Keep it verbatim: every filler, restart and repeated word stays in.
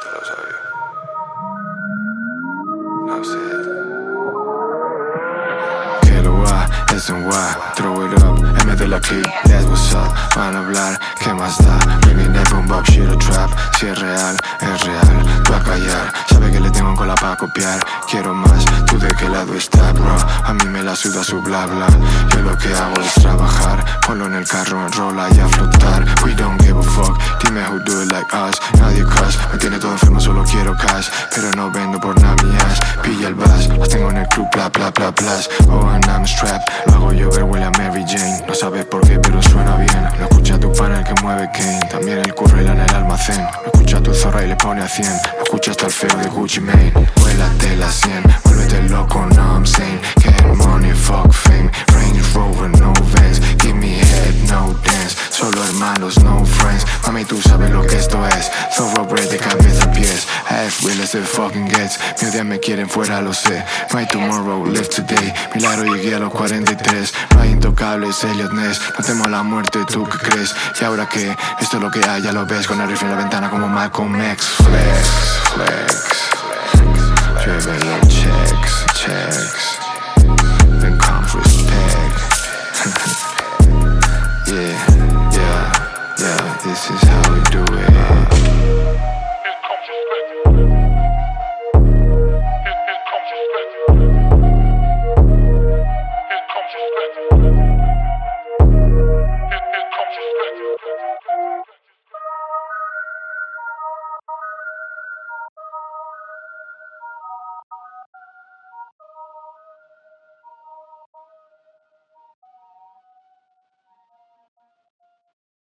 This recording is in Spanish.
Te lo sabía. No sé. S N Y, throw it up, M de la clip, that's what's up. Van a hablar, ¿qué más da? Bringing that boom bap, shit a trap. Si es real, es real, tú a callar. Sabe que le tengo en cola pa' copiar. Quiero más, ¿tú de qué lado estás, bro? A mí me la suda su bla bla. Yo lo que hago es trabajar. Ponlo en el carro, enrola y a flotar. We don't give a fuck, dime who do it like us. Nadie crush, me tiene todo enfermo, solo quiero cash. Pero no vendo por nada mi ass. Pilla el bus, las tengo en el club, bla bla bla bla. Oh, and I'm strapped. Lo hago llover, huele a Mary Jane. No sabes por qué, pero suena bien. Lo escucha tu pana el que mueve Kane. También el curro y la en el almacén. Lo escucha tu zorra y le pone a cien. Lo escucha hasta el feo de Gucci Mane. Vuélate la cien, vuélvete loco, no I'm sane. Get money, fuck fame. Range Rover, no Vans. Give me head, no dance. Solo hermanos, no friends. Mami, tú sabes lo que esto es. Thoroughbred de cabeza a pies. Half real as it fucking gets. Mi odia me quieren fuera, lo sé. No hay tomorrow, live today. Milagro llegué a los cuarenta y tres. No hay intocables, Elliot Ness. No temo a la muerte, ¿tú qué crees? Y ahora que esto es lo que hay, ya lo ves. Con el rifle en la ventana como Malcolm X. Flex, flex. Llueve los checks, checks. Then comes respect. Yeah, yeah, yeah. This is how we do it. Here comes respect.